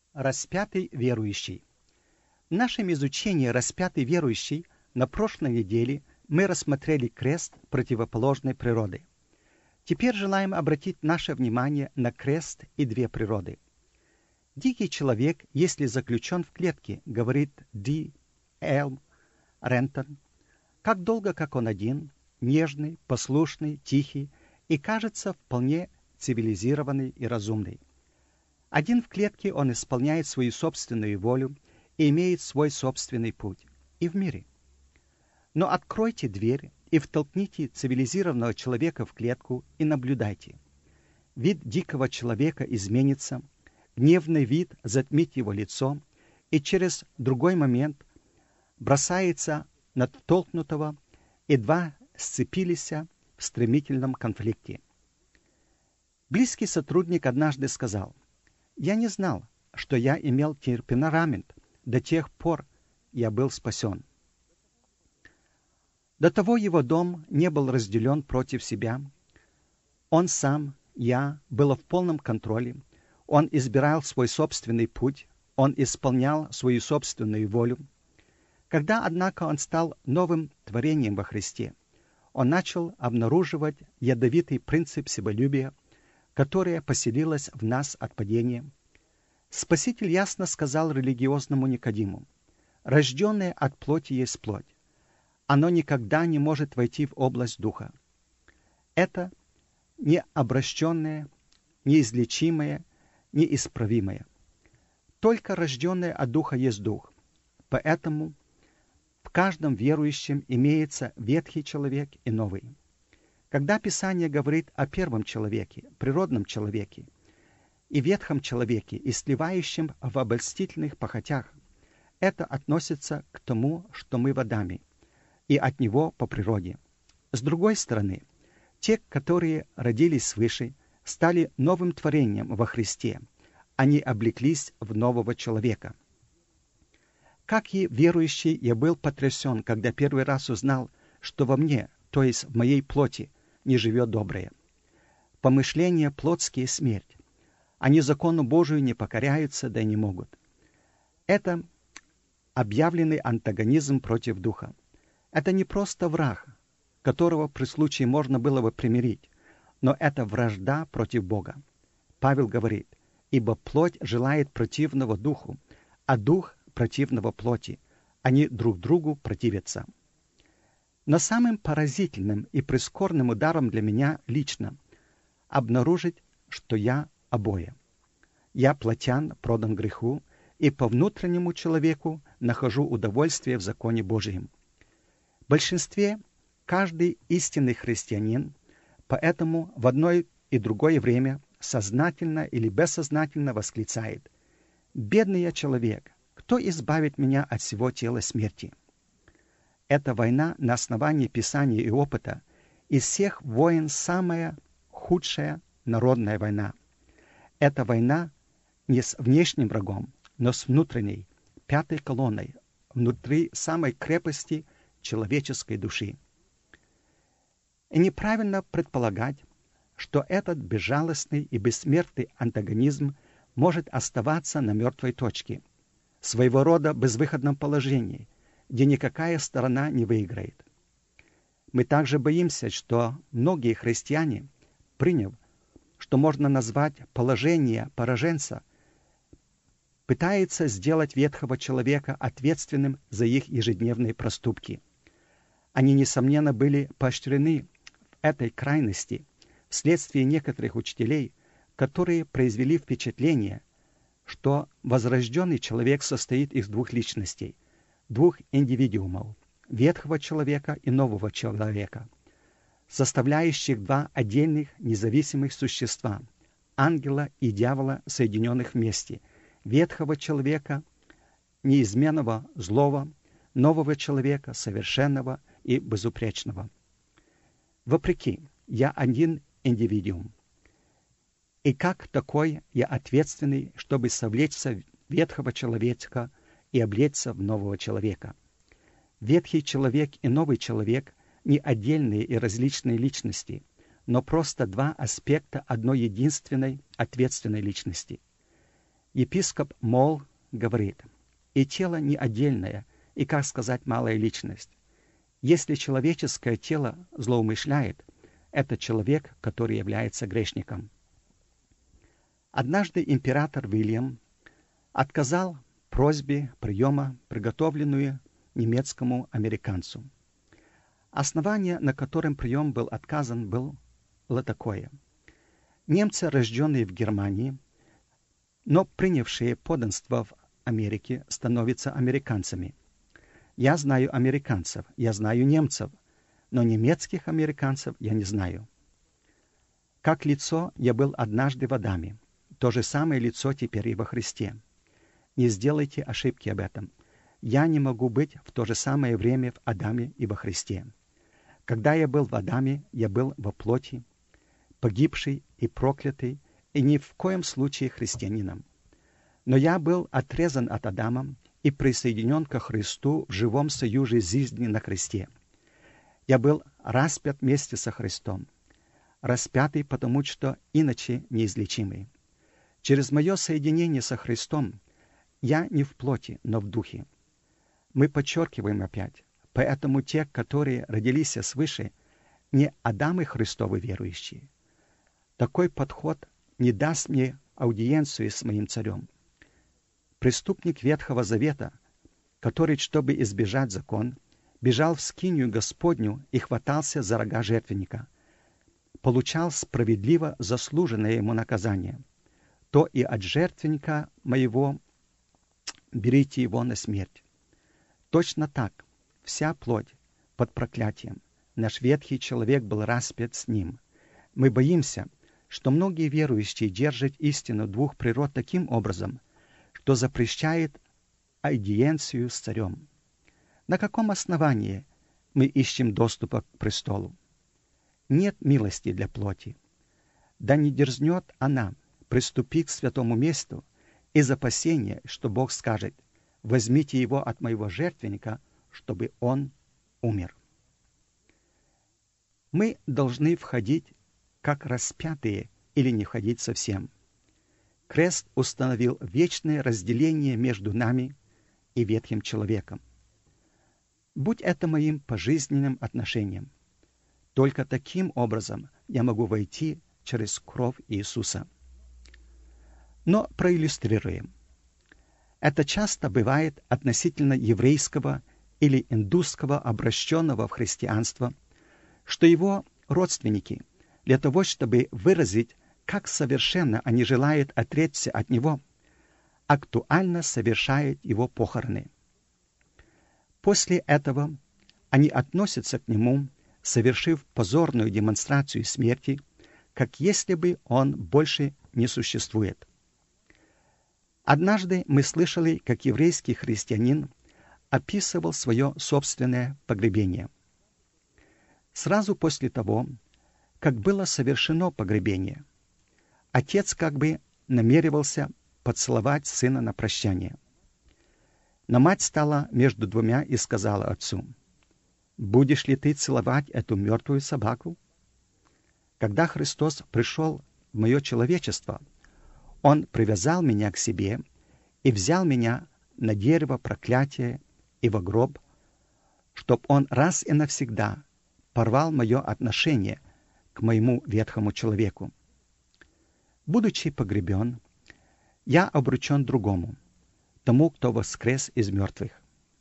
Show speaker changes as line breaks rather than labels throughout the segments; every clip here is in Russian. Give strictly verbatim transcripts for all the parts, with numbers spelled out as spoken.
Распятый верующий. В нашем изучении «Распятый верующий» на прошлой неделе мы рассмотрели крест противоположной природы. Теперь желаем обратить наше внимание на крест и две природы. Дикий человек, если заключен в клетке, говорит Ди. Л. Рентон, как долго как он один, нежный, послушный, тихий и, кажется, вполне цивилизированный и разумный. Один в клетке он исполняет свою собственную волю и имеет свой собственный путь. И в мире. Но откройте дверь и втолкните цивилизированного человека в клетку и наблюдайте. Вид дикого человека изменится, гневный вид затмит его лицо, и через другой момент бросается на втолкнутого, и два сцепились в стремительном конфликте. Близкий сотрудник однажды сказал: «Я не знал, что я имел темперамент до тех пор, я был спасен». До того его дом не был разделен против себя. Он сам, я, был в полном контроле. Он избирал свой собственный путь. Он исполнял свою собственную волю. Когда, однако, он стал новым творением во Христе, он начал обнаруживать ядовитый принцип себялюбия, которое поселилось в нас от падения. Спаситель ясно сказал религиозному Никодиму: «Рожденное от плоти есть плоть. Оно никогда не может войти в область духа. Это необращенное, неизлечимое, неисправимое. Только рожденное от духа есть дух. Поэтому в каждом верующем имеется ветхий человек и новый. Когда Писание говорит о первом человеке, природном человеке, и ветхом человеке, и сливающем в обольстительных похотях, это относится к тому, что мы в Адаме, и от него по природе. С другой стороны, те, которые родились свыше, стали новым творением во Христе. Они облеклись в нового человека. Как и верующий, я был потрясен, когда первый раз узнал, что во мне, то есть в моей плоти, не живет доброе. Помышления плотские — смерть. Они закону Божию не покоряются, да и не могут. Это объявленный антагонизм против духа. Это не просто враг, которого при случае можно было бы примирить, но это вражда против Бога. Павел говорит: «Ибо плоть желает противного духу, а дух противного плоти. Они друг другу противятся». Но самым поразительным и прискорбным ударом для меня лично обнаружить, что я обои. Я плотян, продан греху, и по внутреннему человеку нахожу удовольствие в законе Божьем. В большинстве каждый истинный христианин поэтому в одно и другое время сознательно или бессознательно восклицает: «Бедный я человек, кто избавит меня от всего тела смерти?» Эта война на основании Писания и опыта из всех войн самая худшая народная война. Это война не с внешним врагом, но с внутренней, пятой колонной, внутри самой крепости человеческой души. И неправильно предполагать, что этот безжалостный и бессмертный антагонизм может оставаться на мертвой точке, своего рода безвыходном положении, где никакая сторона не выиграет. Мы также боимся, что многие христиане, приняв, что можно назвать положение пораженца, пытаются сделать ветхого человека ответственным за их ежедневные проступки. Они, несомненно, были поощрены в этой крайности вследствие некоторых учителей, которые произвели впечатление, что возрожденный человек состоит из двух личностей, двух индивидуумов, ветхого человека и нового человека, составляющих два отдельных независимых существа, ангела и дьявола, соединенных вместе, ветхого человека, неизменного злого, нового человека, совершенного и безупречного. Вопреки, я один индивидуум. И как такой я ответственный, чтобы совлечься ветхого человека и облечься в нового человека. Ветхий человек и новый человек не отдельные и различные личности, но просто два аспекта одной единственной ответственной личности. Епископ Молл говорит, и тело не отдельное, и, как сказать, малая личность. Если человеческое тело злоумышляет, это человек, который является грешником. Однажды император Вильям отказал просьбе приема, приготовленную немецкому американцу. Основание, на котором прием был отказан, было такое. Немцы, рожденные в Германии, но принявшие подданство в Америке, становятся американцами. Я знаю американцев, я знаю немцев, но немецких американцев я не знаю. Как лицо я был однажды в Адаме, то же самое лицо теперь и во Христе. Не сделайте ошибки об этом. Я не могу быть в то же самое время в Адаме и во Христе. Когда я был в Адаме, я был во плоти, погибший и проклятый, и ни в коем случае христианином. Но я был отрезан от Адама и присоединен ко Христу в живом союзе жизни на Христе. Я был распят вместе со Христом, распятый, потому что иначе неизлечимый. Через мое соединение со Христом я не в плоти, но в духе. Мы подчеркиваем опять, поэтому те, которые родились свыше, не Адамы Христовы верующие. Такой подход не даст мне аудиенцию с моим царем. Преступник Ветхого Завета, который, чтобы избежать закон, бежал в скинию Господню и хватался за рога жертвенника, получал справедливо заслуженное ему наказание, то и от жертвенника моего берите его на смерть. Точно так, вся плоть под проклятием. Наш ветхий человек был распят с ним. Мы боимся, что многие верующие держат истину двух природ таким образом, что запрещает аудиенцию с царем. На каком основании мы ищем доступа к престолу? Нет милости для плоти. Да не дерзнет она приступить к святому месту из опасения, что Бог скажет: возьмите его от моего жертвенника, чтобы он умер. Мы должны входить как распятые или не входить совсем. Крест установил вечное разделение между нами и ветхим человеком. Будь это моим пожизненным отношением. Только таким образом я могу войти через кровь Иисуса. Но проиллюстрируем. Это часто бывает относительно еврейского или индусского, обращенного в христианство, что его родственники для того, чтобы выразить, как совершенно они желают отречься от него, актуально совершают его похороны. После этого они относятся к нему, совершив позорную демонстрацию смерти, как если бы он больше не существует. Однажды мы слышали, как еврейский христианин описывал свое собственное погребение. Сразу после того, как было совершено погребение, отец как бы намеревался поцеловать сына на прощание. Но мать стала между двумя и сказала отцу: «Будешь ли ты целовать эту мертвую собаку?» Когда Христос пришел в мое человечество, Он привязал меня к себе и взял меня на дерево проклятия и во гроб, чтоб Он раз и навсегда порвал мое отношение к моему ветхому человеку. Будучи погребен, я обручен другому, тому, кто воскрес из мертвых.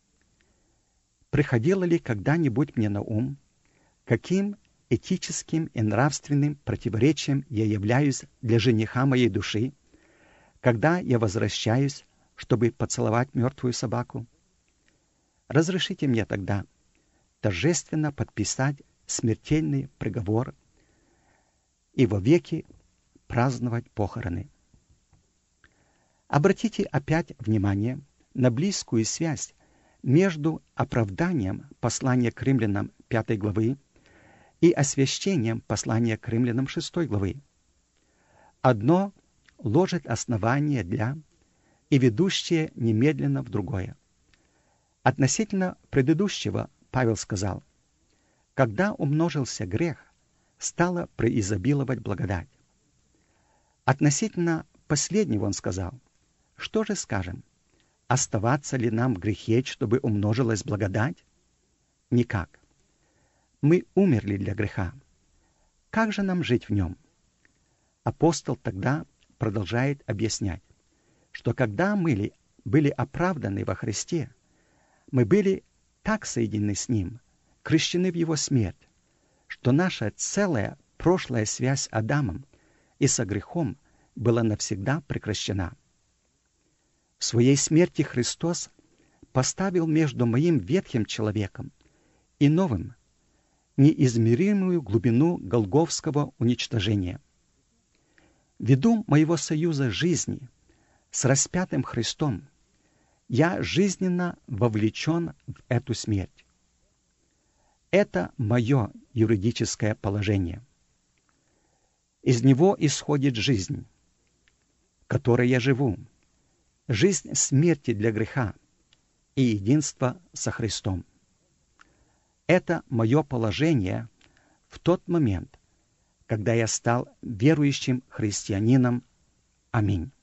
Приходило ли когда-нибудь мне на ум, каким этическим и нравственным противоречием я являюсь для жениха моей души, когда я возвращаюсь, чтобы поцеловать мертвую собаку? Разрешите мне тогда торжественно подписать смертельный приговор и вовеки праздновать похороны. Обратите опять внимание на близкую связь между оправданием послания к римлянам пятой главы и освящением послания к римлянам шестой главы. Одно ложит основание для и ведущее немедленно в другое. Относительно предыдущего Павел сказал: «Когда умножился грех, стала преизобиловать благодать». Относительно последнего он сказал: Что же скажем? Оставаться ли нам в грехе, чтобы умножилась благодать? Никак. Мы умерли для греха. Как же нам жить в нем? Апостол тогда продолжает объяснять, что когда мы были оправданы во Христе, мы были так соединены с Ним, крещены в Его смерть, что наша целая прошлая связь с Адамом и со грехом была навсегда прекращена. В своей смерти Христос поставил между моим ветхим человеком и новым неизмеримую глубину голгофского уничтожения. Ввиду моего союза жизни с распятым Христом я жизненно вовлечен в эту смерть. Это мое юридическое положение. Из него исходит жизнь, которой я живу, жизнь смерти для греха и единства со Христом. Это мое положение в тот момент, когда я стал верующим христианином. Аминь.